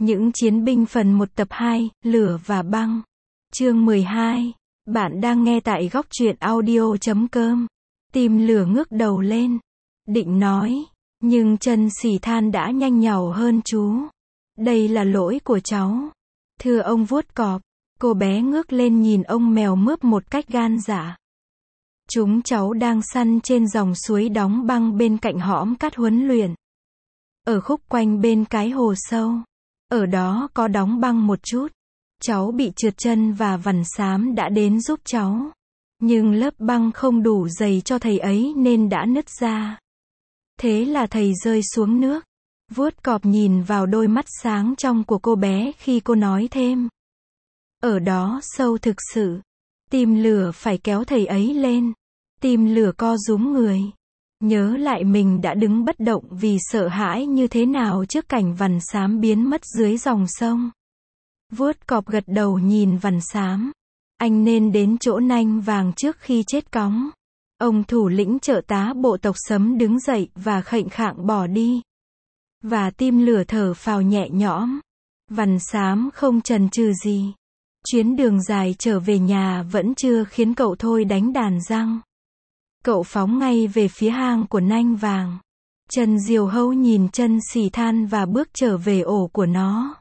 Những chiến binh phần 1 tập 2, Lửa và băng. Chương 12. Bạn đang nghe tại góc truyện audio.com. Tim Lửa ngước đầu lên. Định nói. Nhưng Trần Sỉ Than đã nhanh nhảu hơn chú. Đây là lỗi của cháu. Thưa ông vuốt cọp. Cô bé ngước lên nhìn ông mèo mướp một cách gan dạ. Chúng cháu đang săn trên dòng suối đóng băng bên cạnh hõm cát huấn luyện. Ở khúc quanh bên cái hồ sâu. Ở đó có đóng băng một chút. Cháu bị trượt chân và Vằn Xám đã đến giúp cháu. Nhưng lớp băng không đủ dày cho thầy ấy nên đã nứt ra. Thế là thầy rơi xuống nước. Vuốt cọp nhìn vào đôi mắt sáng trong của cô bé khi cô nói thêm. Ở đó sâu thực sự. Tim Lửa phải kéo thầy ấy lên. Tim Lửa co rúm người. Nhớ lại mình đã đứng bất động vì sợ hãi như thế nào trước cảnh Vằn Xám biến mất dưới dòng sông. Vuốt cọp gật đầu nhìn Vằn Xám. Anh nên đến chỗ Nanh Vàng trước khi chết cóng. Ông thủ lĩnh trợ tá bộ tộc Sấm đứng dậy và khệnh khạng bỏ đi. Và Tim Lửa thở phào nhẹ nhõm. Vằn Xám không chần chừ gì. Chuyến đường dài trở về nhà vẫn chưa khiến cậu thôi đánh đàn răng. Cậu phóng ngay về phía hang của Nanh Vàng. Trần Diều Hâu nhìn Trần Sỉ Than và bước trở về ổ của nó.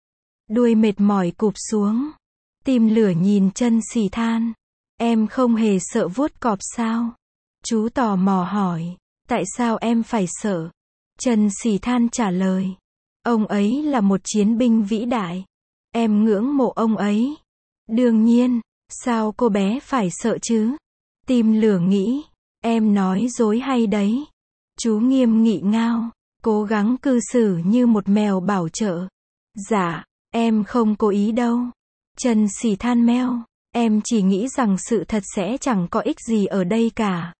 Đuôi mệt mỏi cụp xuống. Tim Lửa nhìn Trần Sỉ Than. Em không hề sợ vuốt cọp sao? Chú tò mò hỏi. Tại sao em phải sợ? Trần Sỉ Than trả lời. Ông ấy là một chiến binh vĩ đại. Em ngưỡng mộ ông ấy. Đương nhiên, sao cô bé phải sợ chứ? Tim Lửa nghĩ. Em nói dối hay đấy? Chú nghiêm nghị ngao. Cố gắng cư xử như một mèo bảo trợ. Dạ, em không cố ý đâu. Trần Sỉ Than meo. Em chỉ nghĩ rằng sự thật sẽ chẳng có ích gì ở đây cả.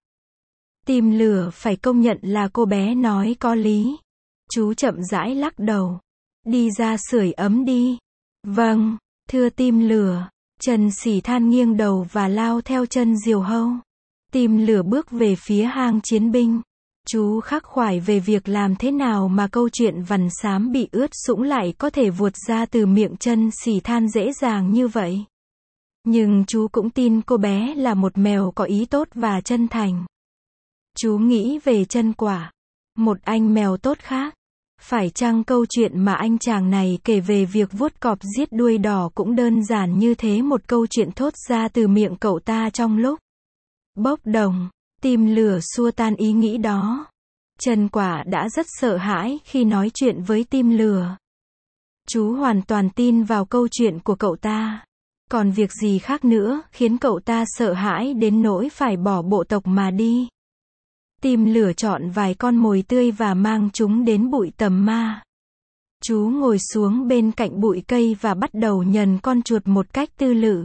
Tim Lửa phải công nhận là cô bé nói có lý. Chú chậm rãi lắc đầu. Đi ra sưởi ấm đi. Vâng, thưa Tim Lửa. Trần Sỉ Than nghiêng đầu và lao theo Trần Diều Hâu. Tim Lửa bước về phía hang chiến binh. Chú khắc khoải về việc làm thế nào mà câu chuyện Vằn Xám bị ướt sũng lại có thể vuột ra từ miệng Trần Sỉ Than dễ dàng như vậy. Nhưng chú cũng tin cô bé là một mèo có ý tốt và chân thành. Chú nghĩ về Chân Quả, một anh mèo tốt khác. Phải chăng câu chuyện mà anh chàng này kể về việc vuốt cọp giết đuôi đỏ cũng đơn giản như thế, một câu chuyện thốt ra từ miệng cậu ta trong lúc bốc đồng. Tim Lửa xua tan ý nghĩ đó. Chân Quả đã rất sợ hãi khi nói chuyện với Tim Lửa. Chú hoàn toàn tin vào câu chuyện của cậu ta. Còn việc gì khác nữa khiến cậu ta sợ hãi đến nỗi phải bỏ bộ tộc mà đi? Tim Lửa chọn vài con mồi tươi và mang chúng đến bụi tầm ma. Chú ngồi xuống bên cạnh bụi cây và bắt đầu nhần con chuột một cách tư lự.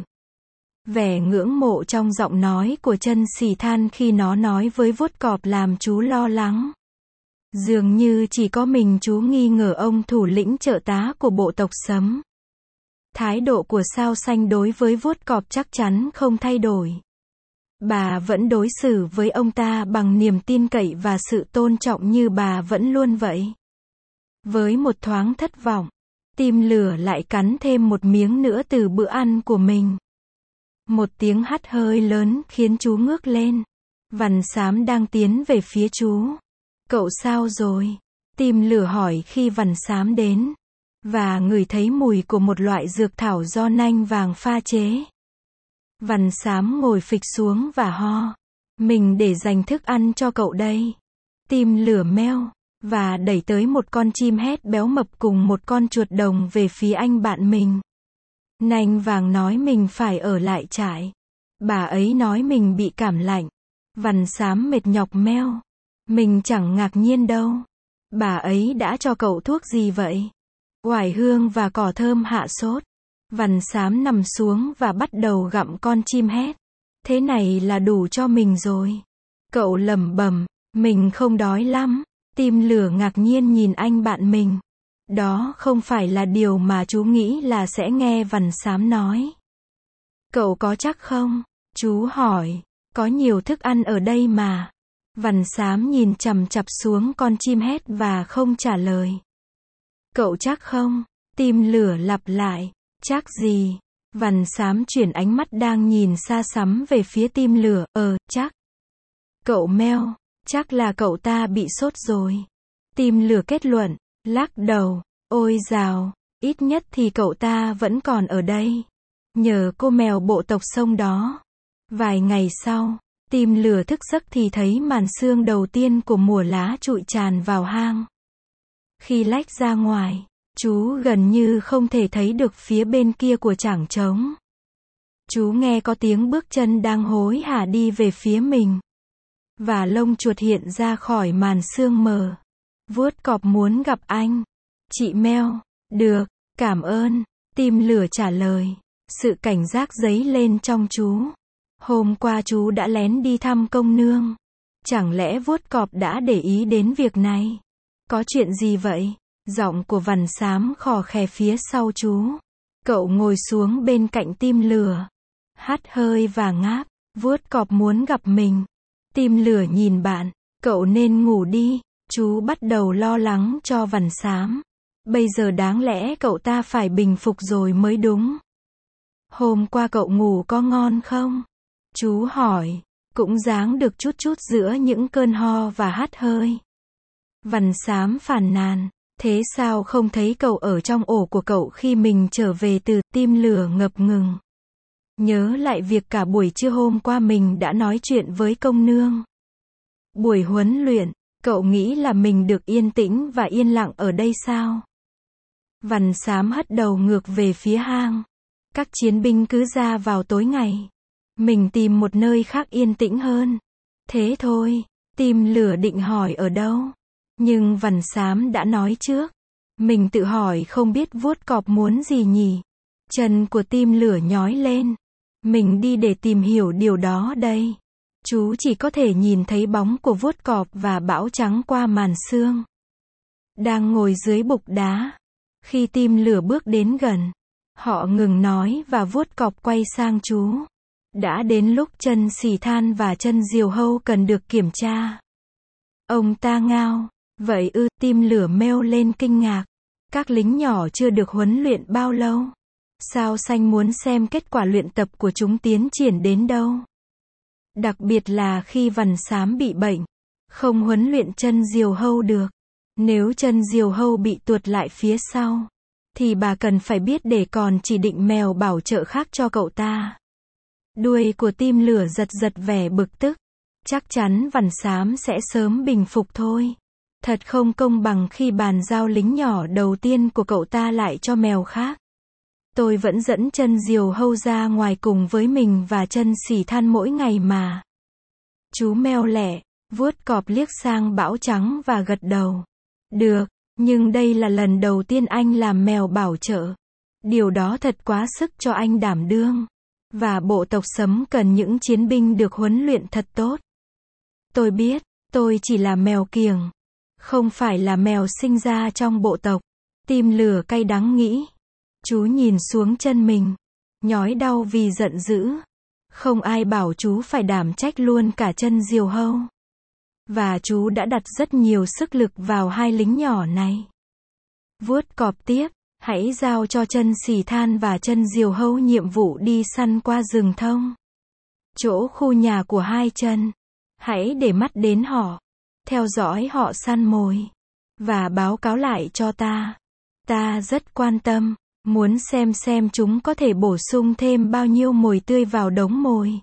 Vẻ ngưỡng mộ trong giọng nói của Trần Sỉ Than khi nó nói với vuốt cọp làm chú lo lắng. Dường như chỉ có mình chú nghi ngờ ông thủ lĩnh trợ tá của bộ tộc Sấm. Thái độ của Sao Xanh đối với vuốt cọp chắc chắn không thay đổi. Bà vẫn đối xử với ông ta bằng niềm tin cậy và sự tôn trọng như bà vẫn luôn vậy. Với một thoáng thất vọng, Tim Lửa lại cắn thêm một miếng nữa từ bữa ăn của mình. Một tiếng hắt hơi lớn khiến chú ngước lên. Vằn Xám đang tiến về phía chú. Cậu sao rồi? Tim Lửa hỏi khi Vằn Xám đến. Và ngửi thấy mùi của một loại dược thảo do Nanh Vàng pha chế. Vằn Xám ngồi phịch xuống và ho. Mình để dành thức ăn cho cậu đây. Tim Lửa meo. Và đẩy tới một con chim hét béo mập cùng một con chuột đồng về phía anh bạn mình. Nanh Vàng nói mình phải ở lại trại. Bà ấy nói mình bị cảm lạnh. Vằn Xám mệt nhọc meo. Mình chẳng ngạc nhiên đâu. Bà ấy đã cho cậu thuốc gì vậy? Oải hương và cỏ thơm hạ sốt. Vằn Xám nằm xuống và bắt đầu gặm con chim hét. Thế này là đủ cho mình rồi. Cậu lẩm bẩm, mình không đói lắm. Tim Lửa ngạc nhiên nhìn anh bạn mình. Đó không phải là điều mà chú nghĩ là sẽ nghe Vằn Xám nói. Cậu có chắc không? Chú hỏi. Có nhiều thức ăn ở đây mà. Vằn Xám nhìn chằm chằm xuống con chim hét và không trả lời. Cậu chắc không? Tim lửa lặp lại. Chắc gì? Vằn xám chuyển ánh mắt đang nhìn xa xăm về phía tim lửa. Chắc. Cậu meo. Chắc là cậu ta bị sốt rồi. Tim lửa kết luận. Lắc đầu. Ôi dào. Ít nhất thì cậu ta vẫn còn ở đây. Nhờ cô mèo bộ tộc sông đó. Vài ngày sau, tim lửa thức giấc thì thấy màn sương đầu tiên của mùa lá trụi tràn vào hang. Khi lách ra ngoài, chú gần như không thể thấy được phía bên kia của chảng trống. Chú nghe có tiếng bước chân đang hối hả đi về phía mình. Và lông chuột hiện ra khỏi màn sương mờ. Vuốt cọp muốn gặp anh. Chị meo. Được, cảm ơn. Tim lửa trả lời. Sự cảnh giác dấy lên trong chú. Hôm qua chú đã lén đi thăm công nương. Chẳng lẽ vuốt cọp đã để ý đến việc này? Có chuyện gì vậy? Giọng của vằn xám khò khè phía sau chú. Cậu ngồi xuống bên cạnh tim lửa. Hắt hơi và ngáp. Vuốt cọp muốn gặp mình. Tim lửa nhìn bạn. Cậu nên ngủ đi. Chú bắt đầu lo lắng cho vằn xám. Bây giờ đáng lẽ cậu ta phải bình phục rồi mới đúng. Hôm qua cậu ngủ có ngon không? Chú hỏi. Cũng dáng được chút chút giữa những cơn ho và hắt hơi. Vằn xám phàn nàn. Thế sao không thấy cậu ở trong ổ của cậu khi mình trở về từ? Tim lửa ngập ngừng. Nhớ lại việc cả buổi trưa hôm qua mình đã nói chuyện với công nương. Buổi huấn luyện, cậu nghĩ là mình được yên tĩnh và yên lặng ở đây sao? Vằn xám hất đầu ngược về phía hang. Các chiến binh cứ ra vào tối ngày. Mình tìm một nơi khác yên tĩnh hơn. Thế thôi. Tim lửa định hỏi ở đâu. Nhưng vằn xám đã nói trước. Mình tự hỏi không biết vuốt cọp muốn gì nhỉ. Chân của tim lửa nhói lên. Mình đi để tìm hiểu điều đó đây. Chú chỉ có thể nhìn thấy bóng của vuốt cọp và bão trắng qua màn sương. Đang ngồi dưới bục đá. Khi tim lửa bước đến gần, họ ngừng nói và vuốt cọp quay sang chú. Đã đến lúc chân xì than và chân diều hâu cần được kiểm tra. Ông ta ngao. Vậy ư? Tim lửa meo lên kinh ngạc. Các lính nhỏ chưa được huấn luyện bao lâu? Sao xanh muốn xem kết quả luyện tập của chúng tiến triển đến đâu? Đặc biệt là khi vằn xám bị bệnh. Không huấn luyện chân diều hâu được. Nếu chân diều hâu bị tuột lại phía sau, thì bà cần phải biết để còn chỉ định mèo bảo trợ khác cho cậu ta. Đuôi của tim lửa giật giật vẻ bực tức. Chắc chắn vằn xám sẽ sớm bình phục thôi. Thật không công bằng khi bàn giao lính nhỏ đầu tiên của cậu ta lại cho mèo khác. Tôi vẫn dẫn chân diều hâu ra ngoài cùng với mình và chân xỉ than mỗi ngày mà. Chú meo lẹ, vuốt cọp liếc sang bão trắng và gật đầu. Được, nhưng đây là lần đầu tiên anh làm mèo bảo trợ. Điều đó thật quá sức cho anh đảm đương. Và bộ tộc Sấm cần những chiến binh được huấn luyện thật tốt. Tôi biết, tôi chỉ là mèo kiểng. Không phải là mèo sinh ra trong bộ tộc. Tim lửa cay đắng nghĩ. Chú nhìn xuống chân mình. Nhói đau vì giận dữ. Không ai bảo chú phải đảm trách luôn cả chân diều hâu. Và chú đã đặt rất nhiều sức lực vào hai lính nhỏ này. Vuốt cọp tiếp. Hãy giao cho chân xì than và chân diều hâu nhiệm vụ đi săn qua rừng thông. Chỗ khu nhà của hai chân. Hãy để mắt đến họ. Theo dõi họ săn mồi. Và báo cáo lại cho ta. Ta rất quan tâm. Muốn xem chúng có thể bổ sung thêm bao nhiêu mồi tươi vào đống mồi.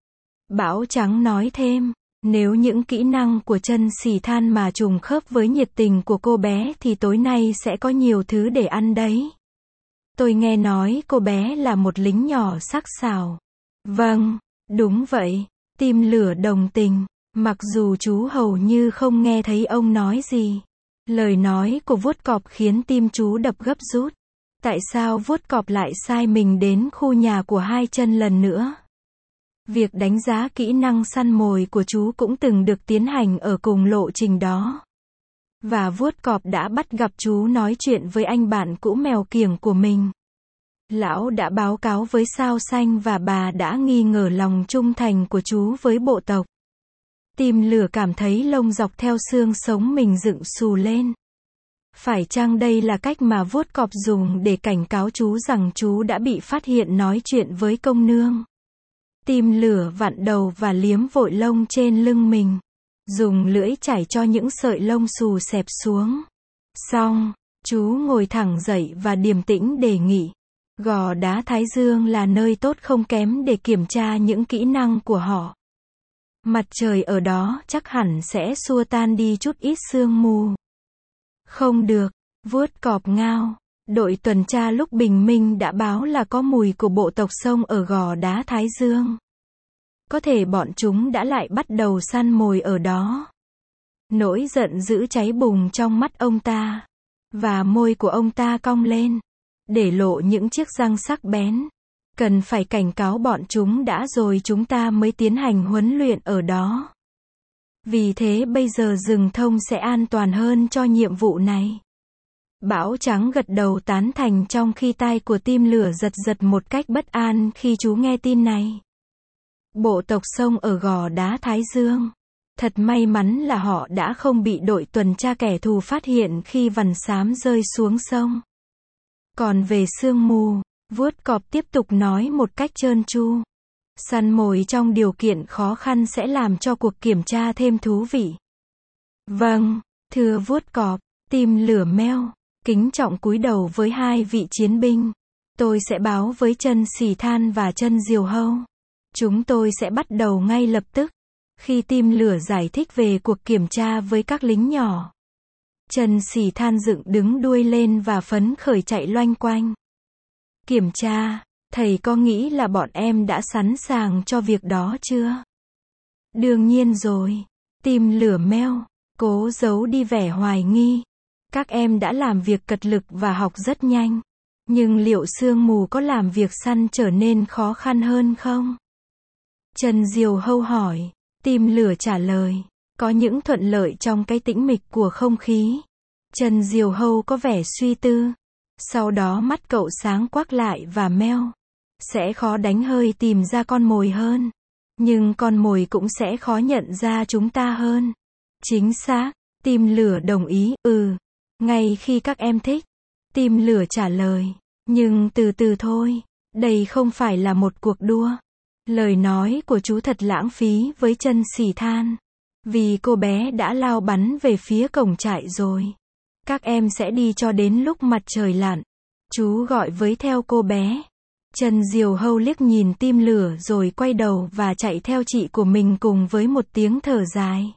Bão trắng nói thêm. Nếu những kỹ năng của chân xì than mà trùng khớp với nhiệt tình của cô bé thì tối nay sẽ có nhiều thứ để ăn đấy. Tôi nghe nói cô bé là một lính nhỏ sắc sảo. Vâng, đúng vậy. Tim lửa đồng tình. Mặc dù chú hầu như không nghe thấy ông nói gì. Lời nói của vuốt cọp khiến tim chú đập gấp rút. Tại sao vuốt cọp lại sai mình đến khu nhà của hai chân lần nữa? Việc đánh giá kỹ năng săn mồi của chú cũng từng được tiến hành ở cùng lộ trình đó. Và vuốt cọp đã bắt gặp chú nói chuyện với anh bạn cũ mèo kiểng của mình. Lão đã báo cáo với Sao Xanh và bà đã nghi ngờ lòng trung thành của chú với bộ tộc. Tim lửa cảm thấy lông dọc theo xương sống mình dựng xù lên. Phải chăng đây là cách mà vuốt cọp dùng để cảnh cáo chú rằng chú đã bị phát hiện nói chuyện với công nương? Tim lửa vặn đầu và liếm vội lông trên lưng mình. Dùng lưỡi chải cho những sợi lông xù xẹp xuống. Xong, chú ngồi thẳng dậy và điềm tĩnh đề nghị. Gò đá Thái Dương là nơi tốt không kém để kiểm tra những kỹ năng của họ. Mặt trời ở đó chắc hẳn sẽ xua tan đi chút ít sương mù. Không được, vuốt cọp ngao. Đội tuần tra lúc bình minh đã báo là có mùi của bộ tộc sông ở gò đá Thái Dương. Có thể bọn chúng đã lại bắt đầu săn mồi ở đó. Nỗi giận dữ cháy bùng trong mắt ông ta. Và môi của ông ta cong lên, để lộ những chiếc răng sắc bén. Cần phải cảnh cáo bọn chúng đã rồi chúng ta mới tiến hành huấn luyện ở đó. Vì thế bây giờ rừng thông sẽ an toàn hơn cho nhiệm vụ này. Bão trắng gật đầu tán thành trong khi tai của tim lửa giật giật một cách bất an khi chú nghe tin này. Bộ tộc sông ở gò đá Thái Dương. Thật may mắn là họ đã không bị đội tuần tra kẻ thù phát hiện khi vằn xám rơi xuống sông. Còn về sương mù, vuốt cọp tiếp tục nói một cách trơn tru. Săn mồi trong điều kiện khó khăn sẽ làm cho cuộc kiểm tra thêm thú vị. Vâng, thưa vuốt cọp, tim lửa meo, kính trọng cúi đầu với hai vị chiến binh. Tôi sẽ báo với chân xỉ than và chân diều hâu. Chúng tôi sẽ bắt đầu ngay lập tức. Khi tim lửa giải thích về cuộc kiểm tra với các lính nhỏ, chân xỉ than dựng đứng đuôi lên và phấn khởi chạy loanh quanh. Kiểm tra, thầy có nghĩ là bọn em đã sẵn sàng cho việc đó chưa? Đương nhiên rồi. Tim lửa meo, cố giấu đi vẻ hoài nghi. Các em đã làm việc cật lực và học rất nhanh. Nhưng liệu sương mù có làm việc săn trở nên khó khăn hơn không? Chân diều hâu hỏi. Tim lửa trả lời. Có những thuận lợi trong cái tĩnh mịch của không khí. Chân diều hâu có vẻ suy tư. Sau đó mắt cậu sáng quắc lại và meo. Sẽ khó đánh hơi tìm ra con mồi hơn. Nhưng con mồi cũng sẽ khó nhận ra chúng ta hơn. Chính xác. Tim lửa đồng ý. Ngay khi các em thích. Tim lửa trả lời. Nhưng từ từ thôi. Đây không phải là một cuộc đua. Lời nói của chú thật lãng phí với chân xỉ than. Vì cô bé đã lao bắn về phía cổng trại rồi. Các em sẽ đi cho đến lúc mặt trời lặn. Chú gọi với theo cô bé. Chân diều hâu liếc nhìn tim lửa rồi quay đầu và chạy theo chị của mình cùng với một tiếng thở dài.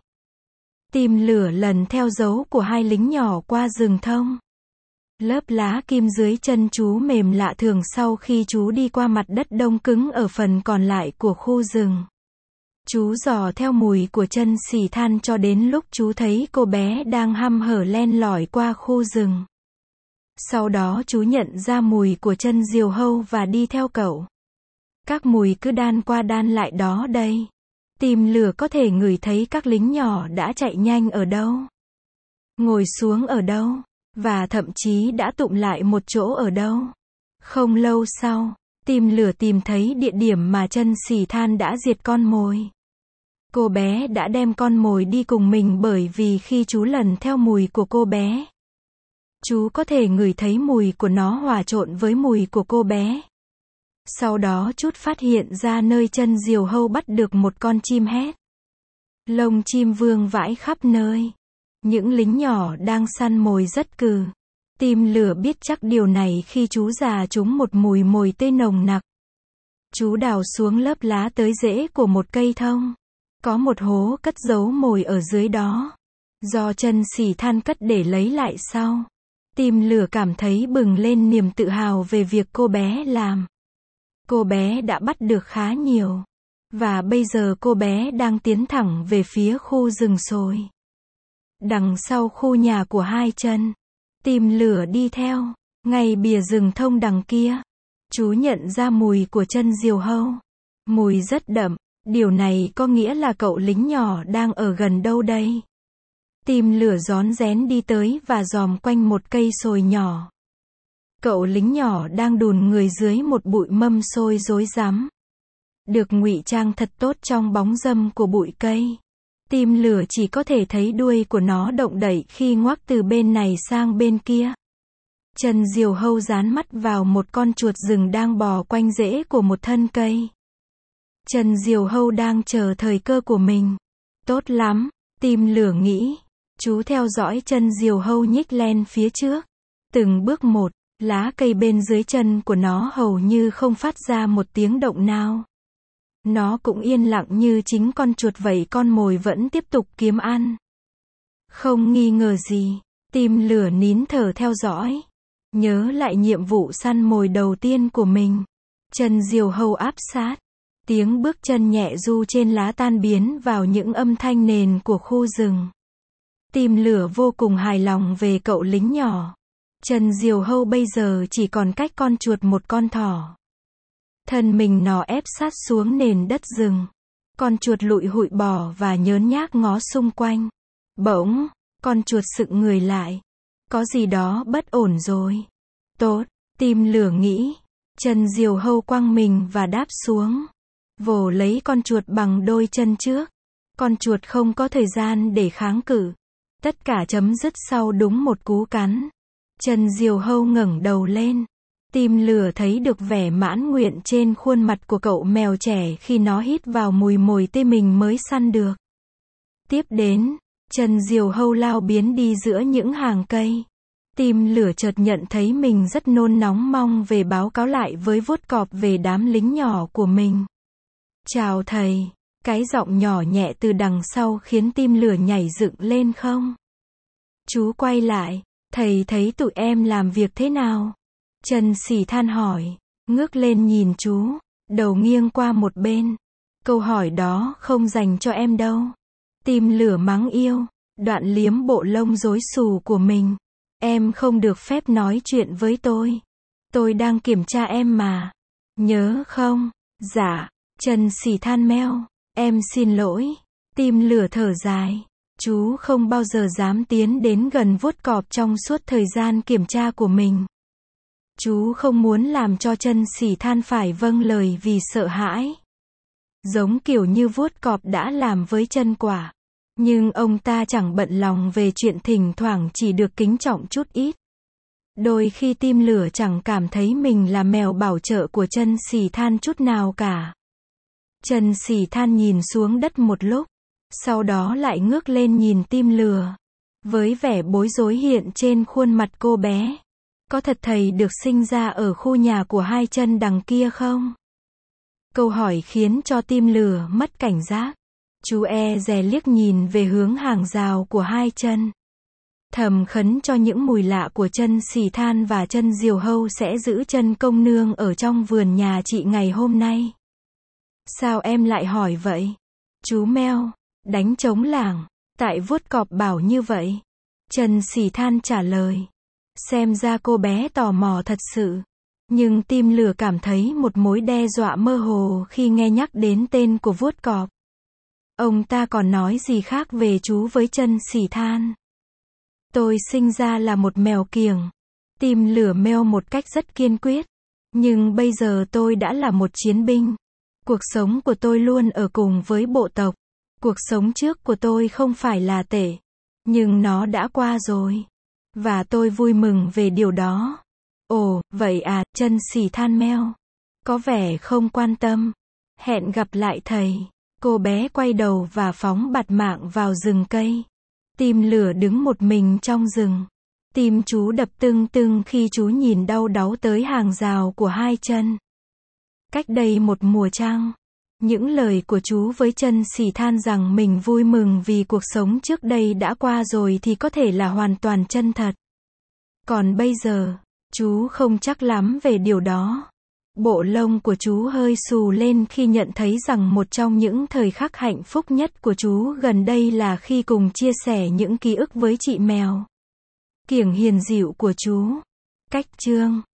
Tim lửa lần theo dấu của hai lính nhỏ qua rừng thông. Lớp lá kim dưới chân chú mềm lạ thường sau khi chú đi qua mặt đất đông cứng ở phần còn lại của khu rừng. Chú dò theo mùi của chân xỉ than cho đến lúc chú thấy cô bé đang hăm hở len lỏi qua khu rừng. Sau đó chú nhận ra mùi của chân diều hâu và đi theo cậu. Các mùi cứ đan qua đan lại đó đây. Tim lửa có thể ngửi thấy các lính nhỏ đã chạy nhanh ở đâu, ngồi xuống ở đâu, và thậm chí đã tụm lại một chỗ ở đâu. Không lâu sau, tim lửa tìm thấy địa điểm mà chân xỉ than đã diệt con mồi. Cô bé đã đem con mồi đi cùng mình bởi vì khi chú lần theo mùi của cô bé, chú có thể ngửi thấy mùi của nó hòa trộn với mùi của cô bé. Sau đó chút phát hiện ra nơi chân diều hâu bắt được một con chim hét. Lông chim vương vãi khắp nơi. Những lính nhỏ đang săn mồi rất cừ. Tim lửa biết chắc điều này khi chú già chúng một mùi mồi tươi nồng nặc. Chú đào xuống lớp lá tới rễ của một cây thông. Có một hố cất giấu mồi ở dưới đó. Do chân xỉ than cất để lấy lại sau. Tim lửa cảm thấy bừng lên niềm tự hào về việc cô bé làm. Cô bé đã bắt được khá nhiều. Và bây giờ cô bé đang tiến thẳng về phía khu rừng sồi. Đằng sau khu nhà của hai chân. Tim lửa đi theo. Ngay bìa rừng thông đằng kia. Chú nhận ra mùi của chân diều hâu. Mùi rất đậm. Điều này có nghĩa là cậu lính nhỏ đang ở gần đâu đây? Tim lửa rón rén đi tới và dòm quanh một cây sồi nhỏ. Cậu lính nhỏ đang đùn người dưới một bụi mâm xôi rối rắm. Được ngụy trang thật tốt trong bóng râm của bụi cây. Tim lửa chỉ có thể thấy đuôi của nó động đậy khi ngoác từ bên này sang bên kia. Chân diều hâu dán mắt vào một con chuột rừng đang bò quanh rễ của một thân cây. Chân diều hâu đang chờ thời cơ của mình. Tốt lắm, tim lửa nghĩ. Chú theo dõi chân diều hâu nhích lên phía trước. Từng bước một, lá cây bên dưới chân của nó hầu như không phát ra một tiếng động nào. Nó cũng yên lặng như chính con chuột vậy, con mồi vẫn tiếp tục kiếm ăn. Không nghi ngờ gì, tim lửa nín thở theo dõi. Nhớ lại nhiệm vụ săn mồi đầu tiên của mình. Chân diều hâu áp sát. Tiếng bước chân nhẹ du trên lá tan biến vào những âm thanh nền của khu rừng. Tim lửa vô cùng hài lòng về cậu lính nhỏ. Chân diều hâu bây giờ chỉ còn cách con chuột một con thỏ. Thân mình nó ép sát xuống nền đất rừng. Con chuột lụi hụi bò và nhớn nhác ngó xung quanh. Bỗng, con chuột sững người lại. Có gì đó bất ổn rồi. Tốt, tim lửa nghĩ. Chân diều hâu quăng mình và đáp xuống. Vồ lấy con chuột bằng đôi chân trước. Con chuột không có thời gian để kháng cự. Tất cả chấm dứt sau đúng một cú cắn. Chân diều hâu ngẩng đầu lên. Tim lửa thấy được vẻ mãn nguyện trên khuôn mặt của cậu mèo trẻ khi nó hít vào mùi mồi tê mình mới săn được. Tiếp đến, chân diều hâu lao biến đi giữa những hàng cây. Tim lửa chợt nhận thấy mình rất nôn nóng, mong về báo cáo lại với vuốt cọp về đám lính nhỏ của mình. Chào thầy, cái giọng nhỏ nhẹ từ đằng sau khiến tim lửa nhảy dựng lên. Không? Chú quay lại, thầy thấy tụi em làm việc thế nào? Chân Sỉ Than hỏi, ngước lên nhìn chú, đầu nghiêng qua một bên. Câu hỏi đó không dành cho em đâu. Tim lửa mắng yêu, đoạn liếm bộ lông rối xù của mình. Em không được phép nói chuyện với tôi. Tôi đang kiểm tra em mà. Nhớ không? Dạ. Chân Sỉ Than meo. Em xin lỗi. Tim lửa thở dài. Chú không bao giờ dám tiến đến gần vuốt cọp trong suốt thời gian kiểm tra của mình. Chú không muốn làm cho Chân Sỉ Than phải vâng lời vì sợ hãi. Giống kiểu như vuốt cọp đã làm với Chân Quả. Nhưng ông ta chẳng bận lòng về chuyện thỉnh thoảng chỉ được kính trọng chút ít. Đôi khi tim lửa chẳng cảm thấy mình là mèo bảo trợ của Chân Sỉ Than chút nào cả. Chân Sỉ Than nhìn xuống đất một lúc, sau đó lại ngước lên nhìn tim lửa. Với vẻ bối rối hiện trên khuôn mặt cô bé. Có thật thầy được sinh ra ở khu nhà của hai chân đằng kia không? Câu hỏi khiến cho tim lửa mất cảnh giác. Chú e dè liếc nhìn về hướng hàng rào của hai chân. Thầm khấn cho những mùi lạ của Chân Sỉ Than và chân diều hâu sẽ giữ chân công nương ở trong vườn nhà chị ngày hôm nay. Sao em lại hỏi vậy? Chú meo, đánh trống lảng, tại vuốt cọp bảo như vậy. Chân Sỉ Than trả lời. Xem ra cô bé tò mò thật sự. Nhưng tim lửa cảm thấy một mối đe dọa mơ hồ khi nghe nhắc đến tên của vuốt cọp. Ông ta còn nói gì khác về chú với Chân Sỉ Than. Tôi sinh ra là một mèo kiểng. Tim lửa meo một cách rất kiên quyết. Nhưng bây giờ tôi đã là một chiến binh. Cuộc sống của tôi luôn ở cùng với bộ tộc. Cuộc sống trước của tôi không phải là tệ. Nhưng nó đã qua rồi. Và tôi vui mừng về điều đó. Ồ, vậy à, Chân Sỉ Than meo. Có vẻ không quan tâm. Hẹn gặp lại thầy. Cô bé quay đầu và phóng bạt mạng vào rừng cây. Tim lửa đứng một mình trong rừng. Tim chú đập tưng tưng khi chú nhìn đau đáu tới hàng rào của hai chân. Cách đây một mùa trăng, những lời của chú với Chân Sỉ Than rằng mình vui mừng vì cuộc sống trước đây đã qua rồi thì có thể là hoàn toàn chân thật. Còn bây giờ, chú không chắc lắm về điều đó. Bộ lông của chú hơi xù lên khi nhận thấy rằng một trong những thời khắc hạnh phúc nhất của chú gần đây là khi cùng chia sẻ những ký ức với chị mèo kiểng hiền dịu của chú. Cách chương